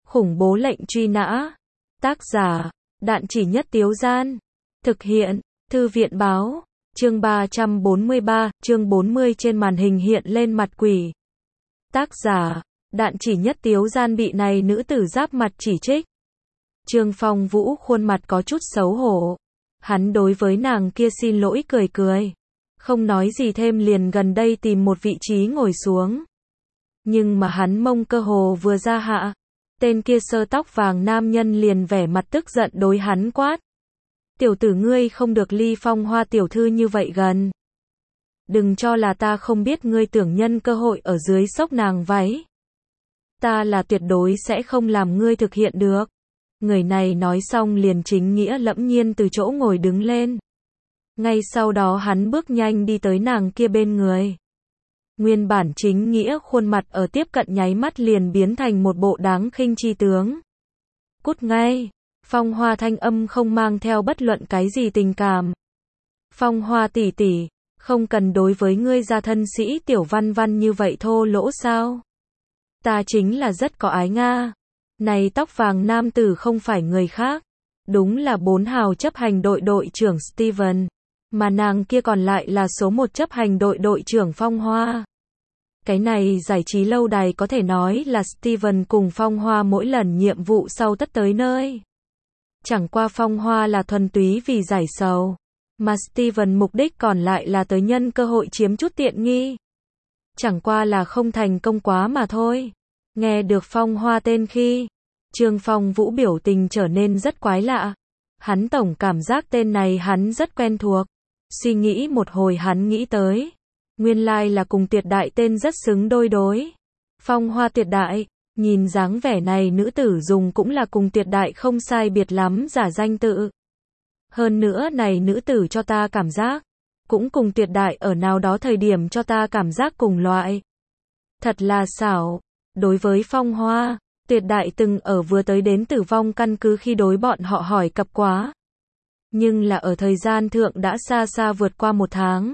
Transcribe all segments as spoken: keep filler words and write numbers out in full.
Khủng bố lệnh truy nã. Tác giả, Đạn Chỉ Nhất Tiếu Gian. Thực hiện, Thư viện báo. Chương ba trăm bốn mươi ba, chương bốn mươi trên màn hình hiện lên mặt quỷ. Tác giả, Đạn Chỉ Nhất Tiếu Gian bị này nữ tử giáp mặt chỉ trích. Trương Phong Vũ khuôn mặt có chút xấu hổ. Hắn đối với nàng kia xin lỗi cười cười. Không nói gì thêm liền gần đây tìm một vị trí ngồi xuống. Nhưng mà hắn mông cơ hồ vừa ra hạ. Tên kia sơ tóc vàng nam nhân liền vẻ mặt tức giận đối hắn quát. Tiểu tử ngươi không được ly Phong Hoa tiểu thư như vậy gần. Đừng cho là ta không biết ngươi tưởng nhân cơ hội ở dưới xốc nàng váy. Ta là tuyệt đối sẽ không làm ngươi thực hiện được. Người này nói xong liền chính nghĩa lẫm nhiên từ chỗ ngồi đứng lên. Ngay sau đó hắn bước nhanh đi tới nàng kia bên người. Nguyên bản chính nghĩa khuôn mặt ở tiếp cận nháy mắt liền biến thành một bộ đáng khinh chi tướng. Cút ngay. Phong Hoa thanh âm không mang theo bất luận cái gì tình cảm. Phong Hoa tỷ tỷ, không cần đối với ngươi gia thân sĩ tiểu văn văn như vậy thô lỗ sao? Ta chính là rất có ái Nga. Này tóc vàng nam tử không phải người khác. Đúng là bốn hào chấp hành đội đội trưởng Steven. Mà nàng kia còn lại là số một chấp hành đội đội trưởng Phong Hoa. Cái này giải trí lâu đài có thể nói là Steven cùng Phong Hoa mỗi lần nhiệm vụ sau tất tới nơi. Chẳng qua Phong Hoa là thuần túy vì giải sầu. Mà Steven mục đích còn lại là tới nhân cơ hội chiếm chút tiện nghi. Chẳng qua là không thành công quá mà thôi. Nghe được Phong Hoa tên khi, Trương Phong Vũ biểu tình trở nên rất quái lạ. Hắn tổng cảm giác tên này hắn rất quen thuộc. Suy nghĩ một hồi hắn nghĩ tới. Nguyên lai là cùng Tuyệt Đại tên rất xứng đôi đối. Phong Hoa Tuyệt Đại, nhìn dáng vẻ này nữ tử dùng cũng là cùng Tuyệt Đại không sai biệt lắm giả danh tự. Hơn nữa này nữ tử cho ta cảm giác, cũng cùng Tuyệt Đại ở nào đó thời điểm cho ta cảm giác cùng loại. Thật là xảo. Đối với Phong Hoa, Tuyệt Đại từng ở vừa tới đến tử vong căn cứ khi đối bọn họ hỏi cập quá. Nhưng là ở thời gian thượng đã xa xa vượt qua một tháng.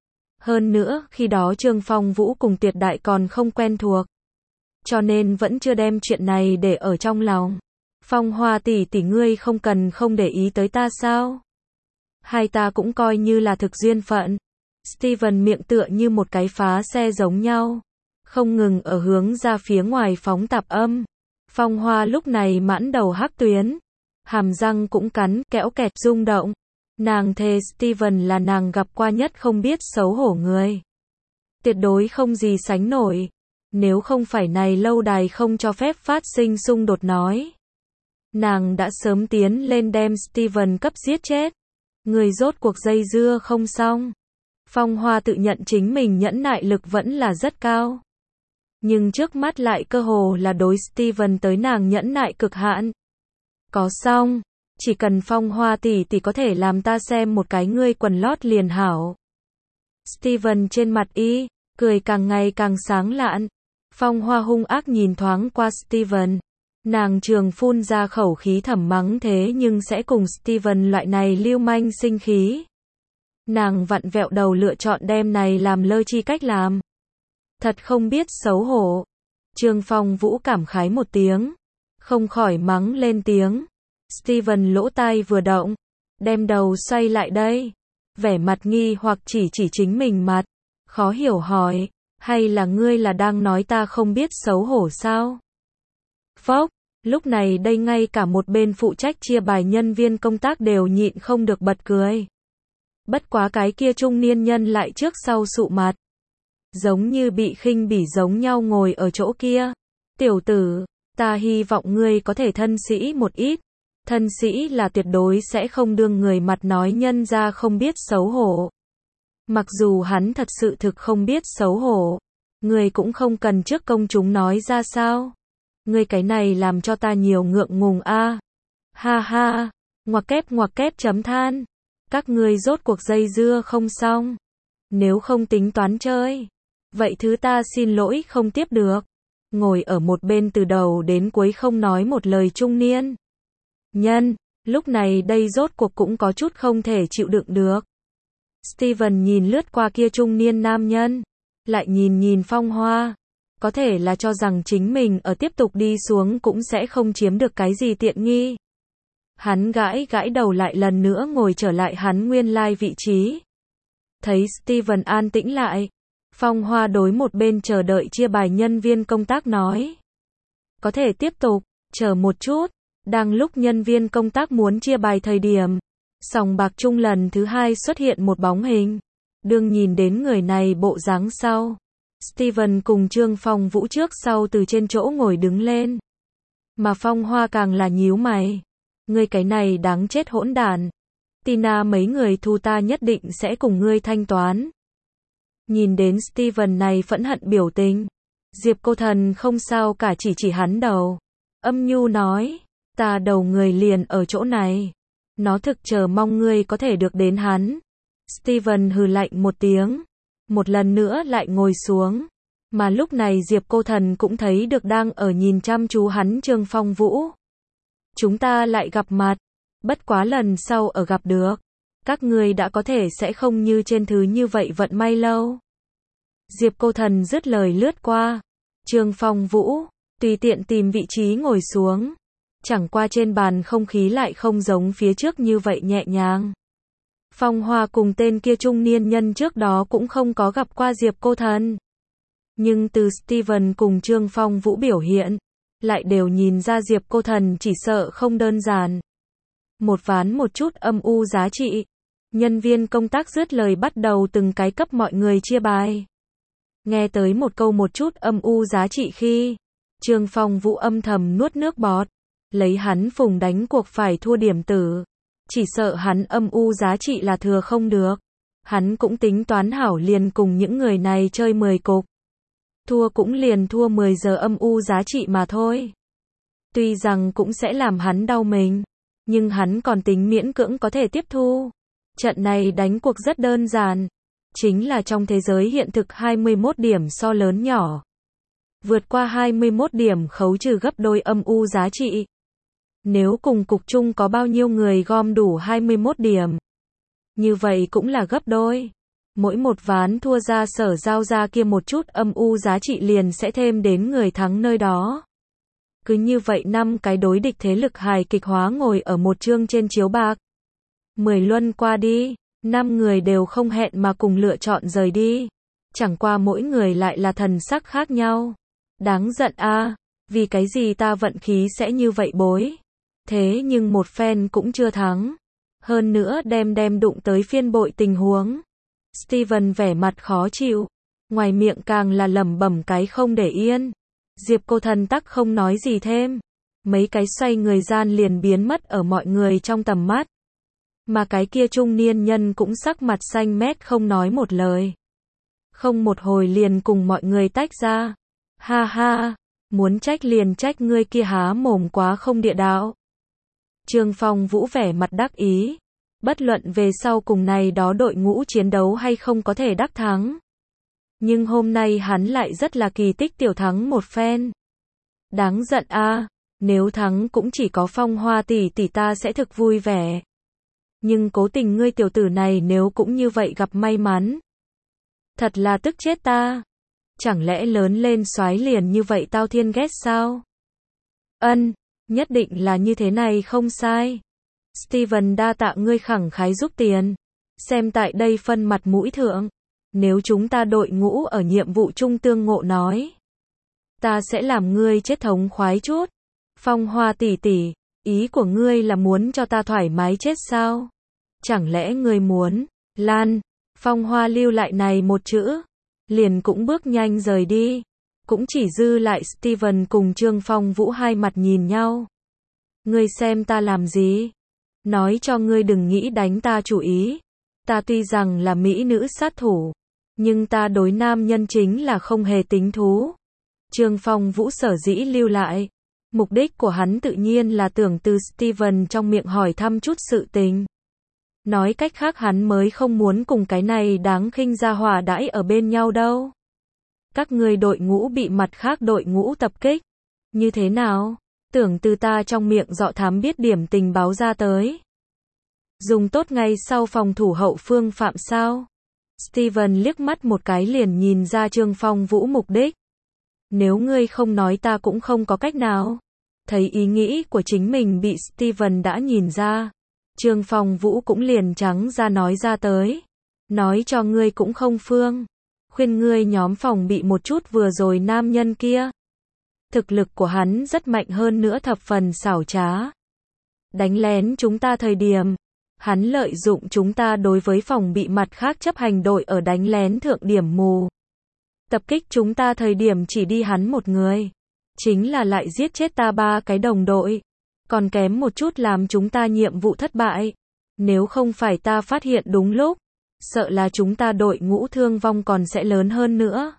Hơn nữa, khi đó Trương Phong Vũ cùng Tuyệt Đại còn không quen thuộc. Cho nên vẫn chưa đem chuyện này để ở trong lòng. Phong Hoa tỷ tỷ ngươi không cần không để ý tới ta sao? Hai ta cũng coi như là thực duyên phận. Steven miệng tựa như một cái phá xe giống nhau. Không ngừng ở hướng ra phía ngoài phóng tạp âm. Phong Hoa lúc này mãn đầu hắc tuyến. Hàm răng cũng cắn, kẽo kẹt rung động. Nàng thề Steven là nàng gặp qua nhất không biết xấu hổ người. Tuyệt đối không gì sánh nổi. Nếu không phải này lâu đài không cho phép phát sinh xung đột nói. Nàng đã sớm tiến lên đem Steven cấp giết chết. Người rốt cuộc dây dưa không xong. Phong Hoa tự nhận chính mình nhẫn nại lực vẫn là rất cao. Nhưng trước mắt lại cơ hồ là đối Steven tới nàng nhẫn nại cực hạn. Có xong. Chỉ cần Phong Hoa tỷ tỷ có thể làm ta xem một cái ngươi quần lót liền hảo. Steven trên mặt y, cười càng ngày càng sáng lạn. Phong Hoa hung ác nhìn thoáng qua Steven. Nàng trường phun ra khẩu khí thầm mắng thế nhưng sẽ cùng Steven loại này lưu manh sinh khí. Nàng vặn vẹo đầu lựa chọn đem này làm lơ chi cách làm. Thật không biết xấu hổ. Trương Phong Vũ cảm khái một tiếng. Không khỏi mắng lên tiếng. Steven lỗ tai vừa động. Đem đầu xoay lại đây. Vẻ mặt nghi hoặc chỉ chỉ chính mình mặt. Khó hiểu hỏi. Hay là ngươi là đang nói ta không biết xấu hổ sao? Phốc. Lúc này đây ngay cả một bên phụ trách chia bài nhân viên công tác đều nhịn không được bật cười. Bất quá cái kia trung niên nhân lại trước sau sụ mặt. Giống như bị khinh bỉ giống nhau ngồi ở chỗ kia. Tiểu tử, ta hy vọng ngươi có thể thân sĩ một ít. Thân sĩ là tuyệt đối sẽ không đương người mặt nói nhân ra không biết xấu hổ. Mặc dù hắn thật sự thực không biết xấu hổ. Ngươi cũng không cần trước công chúng nói ra sao. Ngươi cái này làm cho ta nhiều ngượng ngùng a. À. Ha ha, ngoặc kép ngoặc kép chấm than. Các ngươi rốt cuộc dây dưa không xong. Nếu không tính toán chơi. Vậy thứ ta xin lỗi không tiếp được. Ngồi ở một bên từ đầu đến cuối không nói một lời trung niên. Nhân, lúc này đây rốt cuộc cũng có chút không thể chịu đựng được. Steven nhìn lướt qua kia trung niên nam nhân. Lại nhìn nhìn Phong Hoa. Có thể là cho rằng chính mình ở tiếp tục đi xuống cũng sẽ không chiếm được cái gì tiện nghi. Hắn gãi gãi đầu lại lần nữa ngồi trở lại hắn nguyên lai vị trí. Thấy Steven an tĩnh lại, Phong Hoa đối một bên chờ đợi chia bài nhân viên công tác nói. Có thể tiếp tục, chờ một chút. Đang lúc nhân viên công tác muốn chia bài thời điểm, sòng bạc chung lần thứ hai xuất hiện một bóng hình. Đương nhìn đến người này bộ dáng sau, Steven cùng Trương Phong Vũ trước sau từ trên chỗ ngồi đứng lên. Mà Phong Hoa càng là nhíu mày. Ngươi cái này đáng chết hỗn đản. Tina mấy người thu ta nhất định sẽ cùng ngươi thanh toán. Nhìn đến Steven này phẫn hận biểu tình, Diệp Cô Thần không sao cả chỉ chỉ hắn đầu. Âm nhu nói, ta đầu người liền ở chỗ này. Nó thực chờ mong ngươi có thể được đến hắn. Steven hừ lạnh một tiếng, một lần nữa lại ngồi xuống. Mà lúc này Diệp Cô Thần cũng thấy được đang ở nhìn chăm chú hắn Trương Phong Vũ. Chúng ta lại gặp mặt, bất quá lần sau ở gặp được, các ngươi đã có thể sẽ không như trên thứ như vậy vận may lâu. Diệp Cô Thần dứt lời lướt qua. Trương Phong Vũ, tùy tiện tìm vị trí ngồi xuống. Chẳng qua trên bàn không khí lại không giống phía trước như vậy nhẹ nhàng. Phong Hoa cùng tên kia trung niên nhân trước đó cũng không có gặp qua Diệp Cô Thần. Nhưng từ Steven cùng Trương Phong Vũ biểu hiện, lại đều nhìn ra Diệp Cô Thần chỉ sợ không đơn giản. Một ván một chút âm u giá trị. Nhân viên công tác dứt lời bắt đầu từng cái cấp mọi người chia bài. Nghe tới một câu một chút âm u giá trị khi, Trương Phong Vũ âm thầm nuốt nước bọt. Lấy hắn phùng đánh cuộc phải thua điểm tử. Chỉ sợ hắn âm u giá trị là thừa không được. Hắn cũng tính toán hảo liền cùng những người này chơi mười cục. Thua cũng liền thua mười giờ âm u giá trị mà thôi. Tuy rằng cũng sẽ làm hắn đau mình, nhưng hắn còn tính miễn cưỡng có thể tiếp thu. Trận này đánh cuộc rất đơn giản. Chính là trong thế giới hiện thực hai mươi mốt điểm so lớn nhỏ. Vượt qua hai mươi mốt điểm khấu trừ gấp đôi âm u giá trị. Nếu cùng cục chung có bao nhiêu người gom đủ hai mươi mốt điểm, như vậy cũng là gấp đôi. Mỗi một ván thua ra sở giao ra kia một chút âm u giá trị liền sẽ thêm đến người thắng nơi đó. Cứ như vậy năm cái đối địch thế lực hài kịch hóa ngồi ở một chương trên chiếu bạc. Mười luân qua đi, năm người đều không hẹn mà cùng lựa chọn rời đi. Chẳng qua mỗi người lại là thần sắc khác nhau. Đáng giận a, vì cái gì ta vận khí sẽ như vậy bối. Thế nhưng một phen cũng chưa thắng. Hơn nữa đem đem đụng tới phiên bội tình huống. Steven vẻ mặt khó chịu. Ngoài miệng càng là lẩm bẩm cái không để yên. Diệp Cô Thần tắc không nói gì thêm. Mấy cái xoay người gian liền biến mất ở mọi người trong tầm mắt. Mà cái kia trung niên nhân cũng sắc mặt xanh mét không nói một lời. Không một hồi liền cùng mọi người tách ra. Ha ha, muốn trách liền trách ngươi kia há mồm quá không địa đạo. Trương Phong Vũ vẻ mặt đắc ý. Bất luận về sau cùng này đó đội ngũ chiến đấu hay không có thể đắc thắng. Nhưng hôm nay hắn lại rất là kỳ tích tiểu thắng một phen. Đáng giận a, nếu thắng cũng chỉ có Phong Hoa tỷ tỷ ta sẽ thực vui vẻ. Nhưng cố tình ngươi tiểu tử này nếu cũng như vậy gặp may mắn. Thật là tức chết ta. Chẳng lẽ lớn lên soái liền như vậy tao thiên ghét sao? Ân, nhất định là như thế này không sai. Steven đa tạ ngươi khẳng khái giúp tiền. Xem tại đây phân mặt mũi thượng. Nếu chúng ta đội ngũ ở nhiệm vụ chung tương ngộ nói. Ta sẽ làm ngươi chết thống khoái chút. Phong Hoa tỷ tỷ, ý của ngươi là muốn cho ta thoải mái chết sao? Chẳng lẽ ngươi muốn, Lan, Phong Hoa lưu lại này một chữ. Liền cũng bước nhanh rời đi. Cũng chỉ dư lại Steven cùng Trương Phong Vũ hai mặt nhìn nhau. Ngươi xem ta làm gì? Nói cho ngươi đừng nghĩ đánh ta chủ ý. Ta tuy rằng là mỹ nữ sát thủ, nhưng ta đối nam nhân chính là không hề tính thú. Trương Phong Vũ sở dĩ lưu lại. Mục đích của hắn tự nhiên là tưởng từ Steven trong miệng hỏi thăm chút sự tình. Nói cách khác hắn mới không muốn cùng cái này đáng khinh gia hỏa đãi ở bên nhau đâu. Các ngươi đội ngũ bị mặt khác đội ngũ tập kích. Như thế nào? Tưởng từ ta trong miệng dọ thám biết điểm tình báo ra tới. Dùng tốt ngay sau phòng thủ hậu phương phạm sao? Steven liếc mắt một cái liền nhìn ra Trương Phong Vũ mục đích. Nếu ngươi không nói ta cũng không có cách nào. Thấy ý nghĩ của chính mình bị Steven đã nhìn ra. Trương Phong Vũ cũng liền trắng ra nói ra tới. Nói cho ngươi cũng không phương. Khuyên ngươi nhóm phòng bị một chút vừa rồi nam nhân kia. Thực lực của hắn rất mạnh hơn nữa thập phần xảo trá. Đánh lén chúng ta thời điểm. Hắn lợi dụng chúng ta đối với phòng bị mặt khác chấp hành đội ở đánh lén thượng điểm mù. Tập kích chúng ta thời điểm chỉ đi hắn một người. Chính là lại giết chết ta ba cái đồng đội. Còn kém một chút làm chúng ta nhiệm vụ thất bại. Nếu không phải ta phát hiện đúng lúc. Sợ là chúng ta đội ngũ thương vong còn sẽ lớn hơn nữa.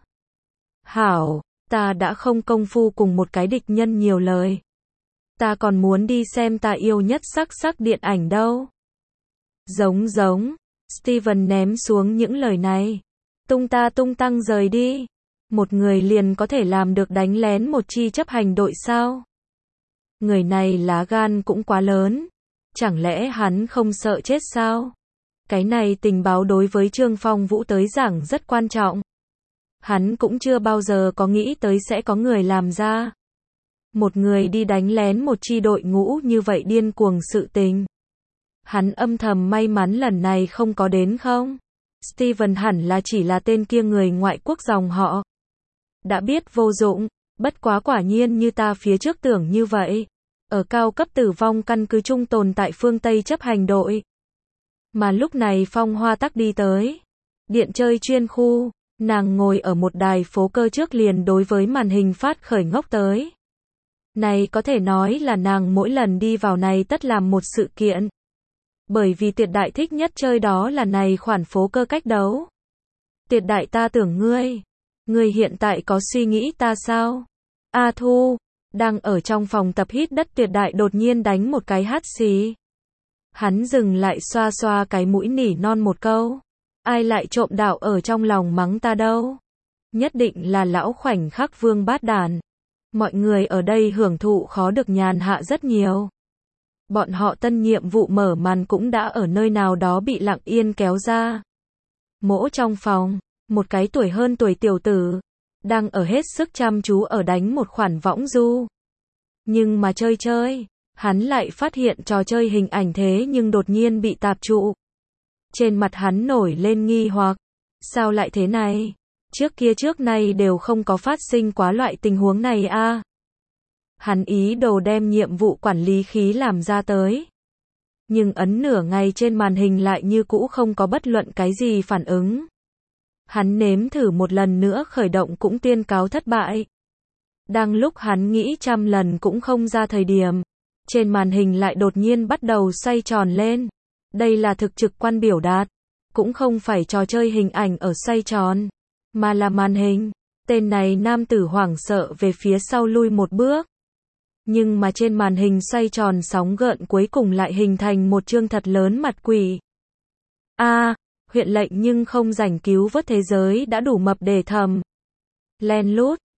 Hảo, ta đã không công phu cùng một cái địch nhân nhiều lời. Ta còn muốn đi xem ta yêu nhất sắc sắc điện ảnh đâu. Giống giống, Steven ném xuống những lời này. Tung ta tung tăng rời đi. Một người liền có thể làm được đánh lén một chi chấp hành đội sao? Người này lá gan cũng quá lớn. Chẳng lẽ hắn không sợ chết sao? Cái này tình báo đối với Trương Phong Vũ tới giảng rất quan trọng. Hắn cũng chưa bao giờ có nghĩ tới sẽ có người làm ra. Một người đi đánh lén một chi đội ngũ như vậy điên cuồng sự tình. Hắn âm thầm may mắn lần này không có đến không? Steven hẳn là chỉ là tên kia người ngoại quốc dòng họ. Đã biết vô dụng, bất quá quả nhiên như ta phía trước tưởng như vậy. Ở cao cấp tử vong căn cứ trung tồn tại phương Tây chấp hành đội. Mà lúc này Phong Hoa tắc đi tới. Điện chơi chuyên khu, nàng ngồi ở một đài phố cơ trước liền đối với màn hình phát khởi ngốc tới. Này có thể nói là nàng mỗi lần đi vào này tất làm một sự kiện. Bởi vì Tiệt Đại thích nhất chơi đó là này khoản phố cơ cách đấu. Tiệt Đại ta tưởng ngươi. Ngươi hiện tại có suy nghĩ ta sao? A Thu, đang ở trong phòng tập hít đất Tiệt Đại đột nhiên đánh một cái hắt xì. Hắn dừng lại xoa xoa cái mũi nỉ non một câu. Ai lại trộm đạo ở trong lòng mắng ta đâu? Nhất định là lão khoảnh khắc Vương Bát Đàn. Mọi người ở đây hưởng thụ khó được nhàn hạ rất nhiều. Bọn họ tân nhiệm vụ mở màn cũng đã ở nơi nào đó bị lặng yên kéo ra. Mỗ trong phòng, một cái tuổi hơn tuổi tiểu tử, đang ở hết sức chăm chú ở đánh một khoản võng du. Nhưng mà chơi chơi, hắn lại phát hiện trò chơi hình ảnh thế nhưng đột nhiên bị tạp trụ. Trên mặt hắn nổi lên nghi hoặc, sao lại thế này? Trước kia trước nay đều không có phát sinh quá loại tình huống này a. À? Hắn ý đồ đem nhiệm vụ quản lý khí làm ra tới. Nhưng ấn nửa ngày trên màn hình lại như cũ không có bất luận cái gì phản ứng. Hắn nếm thử một lần nữa khởi động cũng tuyên cáo thất bại. Đang lúc hắn nghĩ trăm lần cũng không ra thời điểm, trên màn hình lại đột nhiên bắt đầu xoay tròn lên. Đây là thực trực quan biểu đạt, cũng không phải trò chơi hình ảnh ở xoay tròn, mà là màn hình. Tên này nam tử hoảng sợ về phía sau lui một bước. Nhưng mà trên màn hình xoay tròn sóng gợn cuối cùng lại hình thành một chương thật lớn mặt quỷ. A, à, huyện lệnh nhưng không rảnh cứu vớt thế giới đã đủ mập để thầm. Len lút,